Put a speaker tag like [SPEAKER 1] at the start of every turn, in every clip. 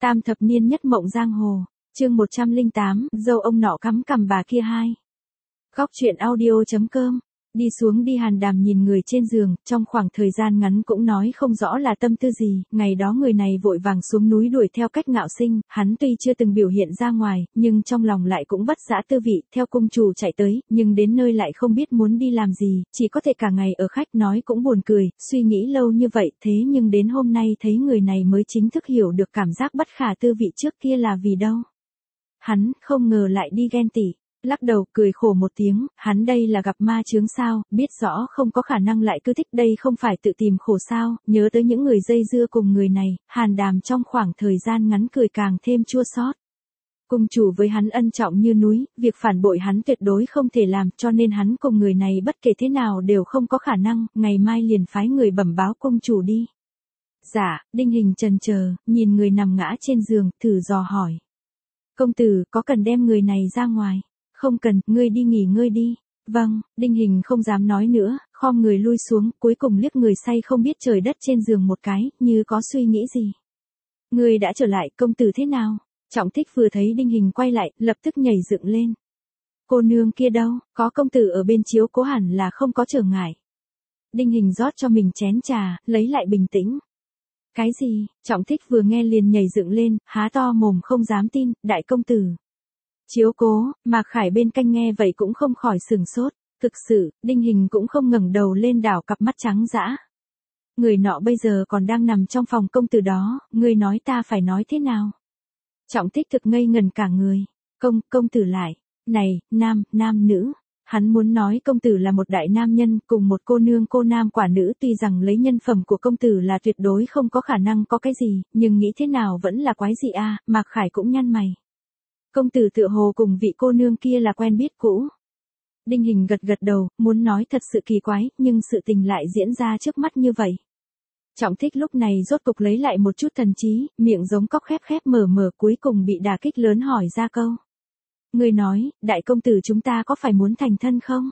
[SPEAKER 1] Tam thập niên nhất mộng giang hồ, chương 108, dâu ông nọ cắm cằm bà kia hai. Góc truyện audio.com. Đi xuống đi. Hàn Đàm nhìn người trên giường, trong khoảng thời gian ngắn cũng nói không rõ là tâm tư gì. Ngày đó người này vội vàng xuống núi đuổi theo Cách Ngạo Sinh, hắn tuy chưa từng biểu hiện ra ngoài, nhưng trong lòng lại cũng vất dã tư vị, theo cung chủ chạy tới, nhưng đến nơi lại không biết muốn đi làm gì, chỉ có thể cả ngày ở khách. Nói cũng buồn cười, suy nghĩ lâu như vậy, thế nhưng đến hôm nay thấy người này mới chính thức hiểu được cảm giác bất khả tư vị trước kia là vì đâu. Hắn không ngờ lại đi ghen tị. Lắc đầu cười khổ một tiếng, hắn đây là gặp ma chướng sao, biết rõ không có khả năng lại cứ thích, đây không phải tự tìm khổ sao. Nhớ tới những người dây dưa cùng người này, Hàn Đàm trong khoảng thời gian ngắn cười càng thêm chua xót. Cung chủ với hắn ân trọng như núi, việc phản bội hắn tuyệt đối không thể làm, cho nên hắn cùng người này bất kể thế nào đều không có khả năng, ngày mai liền phái người bẩm báo cung chủ đi. Dạ. Đinh Hình chần chờ, nhìn người nằm ngã trên giường, thử dò hỏi. Công tử, có cần đem người này ra ngoài? Không cần, ngươi đi nghỉ ngơi đi. Vâng. Đinh Hình không dám nói nữa, khom người lui xuống, cuối cùng liếc người say không biết trời đất trên giường một cái, như có suy nghĩ gì. Ngươi đã trở lại, công tử thế nào? Trọng Thích vừa thấy Đinh Hình quay lại, lập tức nhảy dựng lên. Cô nương kia đâu, có công tử ở bên chiếu cố hẳn là không có trở ngại. Đinh Hình rót cho mình chén trà, lấy lại bình tĩnh. Cái gì? Trọng Thích vừa nghe liền nhảy dựng lên, há to mồm không dám tin, đại công tử. Chiếu cố. Mạc Khải bên cạnh nghe vậy cũng không khỏi sửng sốt. Thực sự, Đinh Hình cũng không ngẩng đầu lên, đảo cặp mắt trắng dã. Người nọ bây giờ còn đang nằm trong phòng công tử đó, ngươi nói ta phải nói thế nào? Trọng Thích thực ngây ngần cả người. Công tử lại. Này, nam nữ. Hắn muốn nói công tử là một đại nam nhân cùng một cô nương cô nam quả nữ, tuy rằng lấy nhân phẩm của công tử là tuyệt đối không có khả năng có cái gì, nhưng nghĩ thế nào vẫn là quái dị a. Mạc Khải cũng nhăn mày. Công tử tựa hồ cùng vị cô nương kia là quen biết cũ. Đinh Hình gật đầu, muốn nói thật sự kỳ quái, nhưng sự tình lại diễn ra trước mắt như vậy. Trọng Thích lúc này rốt cục lấy lại một chút thần trí, miệng giống cóc khép mở, cuối cùng bị đả kích lớn hỏi ra câu. Người nói, đại công tử chúng ta có phải muốn thành thân không?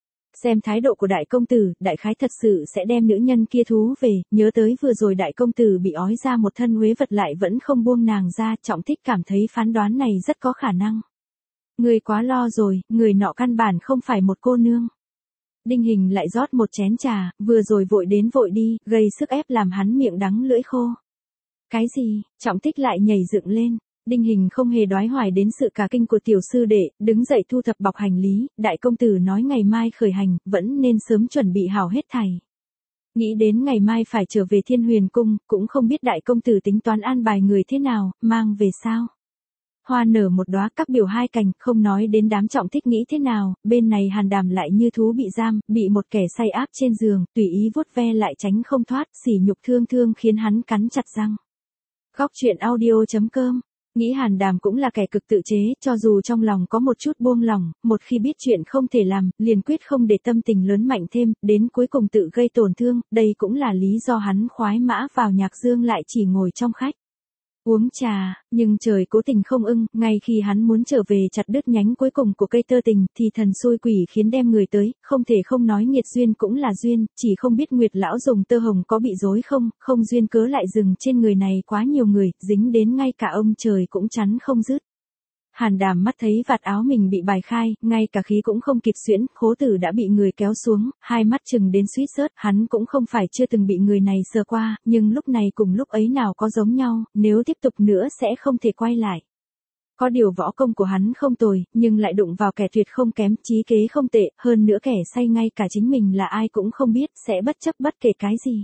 [SPEAKER 1] Xem thái độ của đại công tử, đại khái thật sự sẽ đem nữ nhân kia thú về, nhớ tới vừa rồi đại công tử bị ói ra một thân uế vật lại vẫn không buông nàng ra, Trọng Thích cảm thấy phán đoán này rất có khả năng. Người quá lo rồi, người nọ căn bản không phải một cô nương. Đinh Hình lại rót một chén trà, vừa rồi vội đến vội đi, gây sức ép làm hắn miệng đắng lưỡi khô. Cái gì? Trọng Thích lại nhảy dựng lên. Đinh Hình không hề đoái hoài đến sự cả kinh của tiểu sư đệ, đứng dậy thu thập bọc hành lý, đại công tử nói ngày mai khởi hành, vẫn nên sớm chuẩn bị hảo hết thảy. Nghĩ đến ngày mai phải trở về Thiên Huyền Cung, cũng không biết đại công tử tính toán an bài người thế nào, mang về sao. Hoa nở một đóa, các biểu hai cành, không nói đến đám Trọng Thích nghĩ thế nào, bên này Hàn Đàm lại như thú bị giam, bị một kẻ say áp trên giường, tùy ý vuốt ve lại tránh không thoát, sỉ nhục thương khiến hắn cắn chặt răng. Góc truyện audio.com. Nghĩ Hàn Đàm cũng là kẻ cực tự chế, cho dù trong lòng có một chút buông lòng, một khi biết chuyện không thể làm, liền quyết không để tâm tình lớn mạnh thêm, đến cuối cùng tự gây tổn thương, đây cũng là lý do hắn khoái mã vào nhạc dương lại chỉ ngồi trong khách. Uống trà, nhưng trời cố tình không ưng, ngay khi hắn muốn trở về chặt đứt nhánh cuối cùng của cây tơ tình, thì thần xui quỷ khiến đem người tới, không thể không nói nghiệt duyên cũng là duyên, chỉ không biết Nguyệt lão dùng tơ hồng có bị rối không duyên cớ lại dừng trên người này quá nhiều người, dính đến ngay cả ông trời cũng chắn không dứt. Hàn Đàm mắt thấy vạt áo mình bị bài khai, ngay cả khí cũng không kịp xuyễn, khố tử đã bị người kéo xuống, hai mắt chừng đến suýt rớt, hắn cũng không phải chưa từng bị người này sờ qua, nhưng lúc này cùng lúc ấy nào có giống nhau, nếu tiếp tục nữa sẽ không thể quay lại. Có điều võ công của hắn không tồi, nhưng lại đụng vào kẻ tuyệt không kém, trí kế không tệ, hơn nữa kẻ say ngay cả chính mình là ai cũng không biết, sẽ bất chấp bất kể cái gì.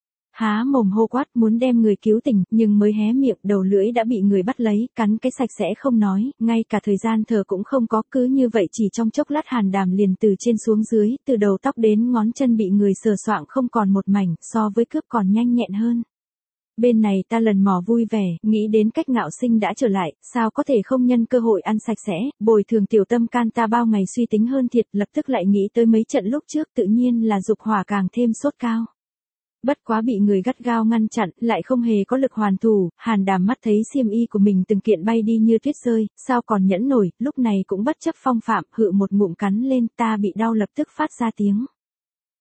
[SPEAKER 1] Há mồm hô quát muốn đem người cứu tỉnh, nhưng mới hé miệng đầu lưỡi đã bị người bắt lấy, cắn cái sạch sẽ không nói, ngay cả thời gian thở cũng không có, cứ như vậy chỉ trong chốc lát Hàn Đàm liền từ trên xuống dưới, từ đầu tóc đến ngón chân bị người sờ soạng không còn một mảnh, so với cướp còn nhanh nhẹn hơn. Bên này ta lần mò vui vẻ, nghĩ đến Cách Ngạo Sinh đã trở lại, sao có thể không nhân cơ hội ăn sạch sẽ, bồi thường tiểu tâm can ta bao ngày suy tính hơn thiệt, lập tức lại nghĩ tới mấy trận lúc trước, tự nhiên là dục hỏa càng thêm sốt cao. Bất quá bị người gắt gao ngăn chặn, lại không hề có lực hoàn thủ, Hàn Đàm mắt thấy xiêm y của mình từng kiện bay đi như tuyết rơi, sao còn nhẫn nổi, lúc này cũng bất chấp phong phạm, hự một ngụm cắn lên, ta bị đau lập tức phát ra tiếng.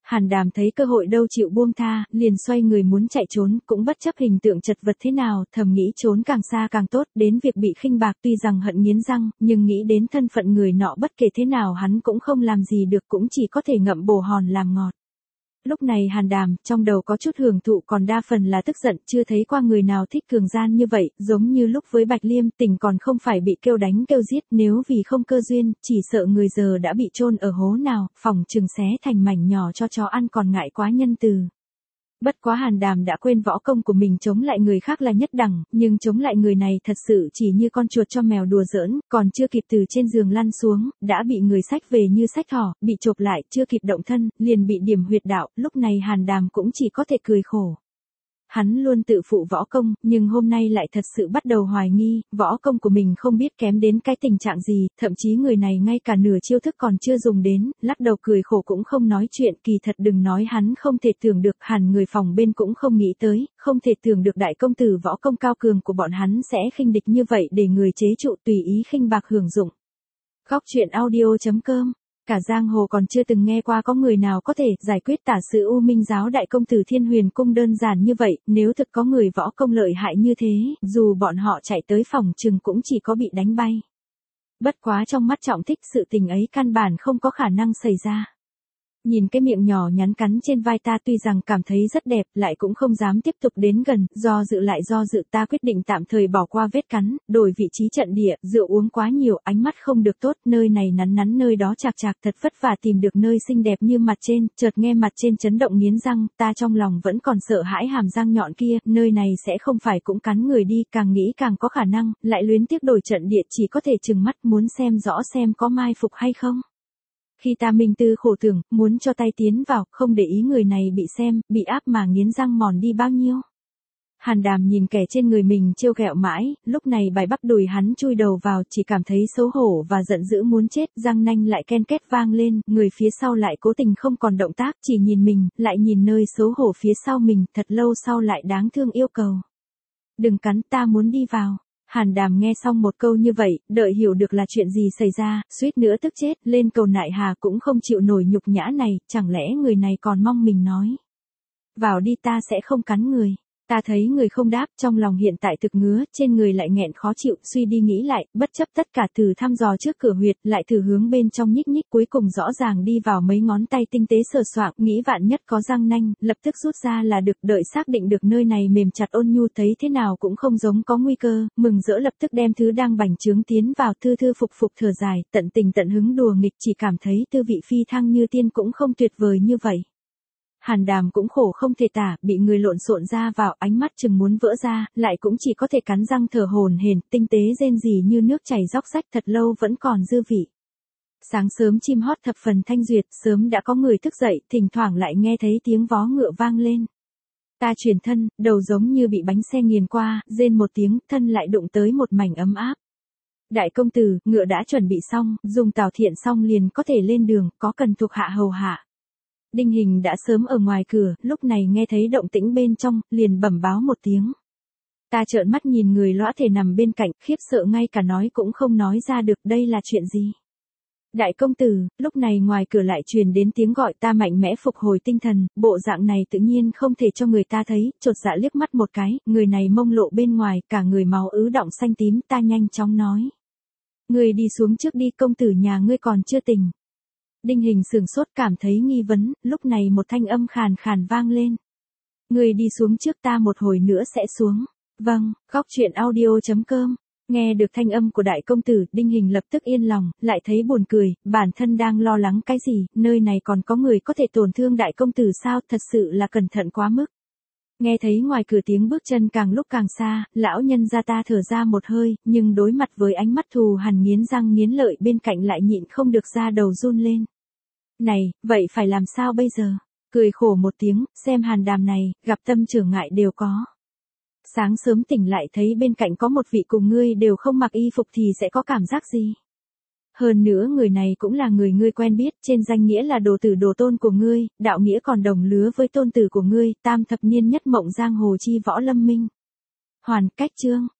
[SPEAKER 1] Hàn Đàm thấy cơ hội đâu chịu buông tha, liền xoay người muốn chạy trốn, cũng bất chấp hình tượng chật vật thế nào, thầm nghĩ trốn càng xa càng tốt, đến việc bị khinh bạc tuy rằng hận nghiến răng, nhưng nghĩ đến thân phận người nọ bất kể thế nào hắn cũng không làm gì được, cũng chỉ có thể ngậm bồ hòn làm ngọt. Lúc này Hàn Đàm, trong đầu có chút hưởng thụ còn đa phần là tức giận, chưa thấy qua người nào thích cường gian như vậy, giống như lúc với Bạch Liêm, tình còn không phải bị kêu đánh kêu giết, nếu vì không cơ duyên, chỉ sợ người giờ đã bị chôn ở hố nào, phòng chừng xé thành mảnh nhỏ cho chó ăn còn ngại quá nhân từ. Bất quá Hàn Đàm đã quên võ công của mình chống lại người khác là nhất đẳng, nhưng chống lại người này thật sự chỉ như con chuột cho mèo đùa giỡn, còn chưa kịp từ trên giường lăn xuống, đã bị người xách về như xách thỏ, bị chộp lại, chưa kịp động thân, liền bị điểm huyệt đạo, lúc này Hàn Đàm cũng chỉ có thể cười khổ. Hắn luôn tự phụ võ công, nhưng hôm nay lại thật sự bắt đầu hoài nghi, võ công của mình không biết kém đến cái tình trạng gì, thậm chí người này ngay cả nửa chiêu thức còn chưa dùng đến, lắc đầu cười khổ cũng không nói chuyện, kỳ thật đừng nói hắn không thể tưởng được, hẳn người phòng bên cũng không nghĩ tới, không thể tưởng được đại công tử võ công cao cường của bọn hắn sẽ khinh địch như vậy để người chế trụ tùy ý khinh bạc hưởng dụng. Góc truyện audio.com. Cả giang hồ còn chưa từng nghe qua có người nào có thể giải quyết tả sự U Minh giáo đại công tử Thiên Huyền cung đơn giản như vậy, nếu thực có người võ công lợi hại như thế, dù bọn họ chạy tới phòng chừng cũng chỉ có bị đánh bay. Bất quá trong mắt Trọng Thích sự tình ấy căn bản không có khả năng xảy ra. Nhìn cái miệng nhỏ nhắn cắn trên vai ta tuy rằng cảm thấy rất đẹp, lại cũng không dám tiếp tục đến gần, do dự ta quyết định tạm thời bỏ qua vết cắn, đổi vị trí trận địa, rượu uống quá nhiều, ánh mắt không được tốt, nơi này nắn nắn nơi đó chạc chạc thật vất vả tìm được nơi xinh đẹp như mặt trên, chợt nghe mặt trên chấn động nghiến răng, ta trong lòng vẫn còn sợ hãi hàm răng nhọn kia, nơi này sẽ không phải cũng cắn người đi, càng nghĩ càng có khả năng, lại luyến tiếc đổi trận địa chỉ có thể trừng mắt muốn xem rõ xem có mai phục hay không. Khi ta minh tư khổ tưởng, muốn cho tay tiến vào, không để ý người này bị xem, bị áp mà nghiến răng mòn đi bao nhiêu. Hàn Đàm nhìn kẻ trên người mình trêu ghẹo mãi, lúc này bài bắp đùi hắn chui đầu vào, chỉ cảm thấy xấu hổ và giận dữ muốn chết, răng nanh lại ken két vang lên, người phía sau lại cố tình không còn động tác, chỉ nhìn mình, lại nhìn nơi xấu hổ phía sau mình, thật lâu sau lại đáng thương yêu cầu. Đừng cắn, ta muốn đi vào. Hàn Đàm nghe xong một câu như vậy, đợi hiểu được là chuyện gì xảy ra, suýt nữa tức chết, lên cầu nại hà cũng không chịu nổi nhục nhã này, chẳng lẽ người này còn mong mình nói. Vào đi ta sẽ không cắn người. Ta thấy người không đáp, trong lòng hiện tại thực ngứa, trên người lại nghẹn khó chịu, suy đi nghĩ lại, bất chấp tất cả thử thăm dò trước cửa huyệt, lại thử hướng bên trong nhích nhích, cuối cùng rõ ràng đi vào mấy ngón tay tinh tế sờ soạng, nghĩ vạn nhất có răng nanh, lập tức rút ra là được, đợi xác định được nơi này mềm chặt ôn nhu thấy thế nào cũng không giống có nguy cơ, mừng rỡ lập tức đem thứ đang bành trướng tiến vào, thư thư phục phục thở dài, tận tình tận hứng đùa nghịch, chỉ cảm thấy tư vị phi thăng như tiên cũng không tuyệt vời như vậy. Hàn Đàm cũng khổ không thể tả, bị người lộn xộn ra vào, ánh mắt chừng muốn vỡ ra, lại cũng chỉ có thể cắn răng thở hổn hển, tinh tế rên rỉ như nước chảy róc rách, thật lâu vẫn còn dư vị. Sáng sớm chim hót thập phần thanh duyệt, sớm đã có người thức dậy, thỉnh thoảng lại nghe thấy tiếng vó ngựa vang lên. Ta chuyển thân, đầu giống như bị bánh xe nghiền qua, rên một tiếng, thân lại đụng tới một mảnh ấm áp. Đại công tử, ngựa đã chuẩn bị xong, dùng tào thiện xong liền có thể lên đường, có cần thuộc hạ hầu hạ. Đinh Hình đã sớm ở ngoài cửa, lúc này nghe thấy động tĩnh bên trong, liền bẩm báo một tiếng. Ta trợn mắt nhìn người lõa thể nằm bên cạnh, khiếp sợ ngay cả nói cũng không nói ra được đây là chuyện gì. Đại công tử, lúc này ngoài cửa lại truyền đến tiếng gọi, ta mạnh mẽ phục hồi tinh thần, bộ dạng này tự nhiên không thể cho người ta thấy, chột dạ liếc mắt một cái, người này mông lộ bên ngoài, cả người máu ứ đọng xanh tím, ta nhanh chóng nói. Người đi xuống trước đi, công tử nhà ngươi còn chưa tỉnh. Đinh Hình sửng sốt cảm thấy nghi vấn, lúc này một thanh âm khàn khàn vang lên. Người đi xuống trước, ta một hồi nữa sẽ xuống. Vâng, góc truyện audio.com. Nghe được thanh âm của đại công tử, Đinh Hình lập tức yên lòng, lại thấy buồn cười, bản thân đang lo lắng cái gì, nơi này còn có người có thể tổn thương đại công tử sao, thật sự là cẩn thận quá mức. Nghe thấy ngoài cửa tiếng bước chân càng lúc càng xa, lão nhân gia ta thở ra một hơi, nhưng đối mặt với ánh mắt thù hằn nghiến răng nghiến lợi bên cạnh lại nhịn không được ra đầu run lên. Này, vậy phải làm sao bây giờ? Cười khổ một tiếng, xem Hàn Đàm này, gặp tâm trở ngại đều có. Sáng sớm tỉnh lại thấy bên cạnh có một vị cùng ngươi đều không mặc y phục thì sẽ có cảm giác gì? Hơn nữa người này cũng là người ngươi quen biết, trên danh nghĩa là đồ tử đồ tôn của ngươi, đạo nghĩa còn đồng lứa với tôn tử của ngươi, tam thập niên nhất mộng giang hồ chi võ lâm minh. Hoàn cách chương.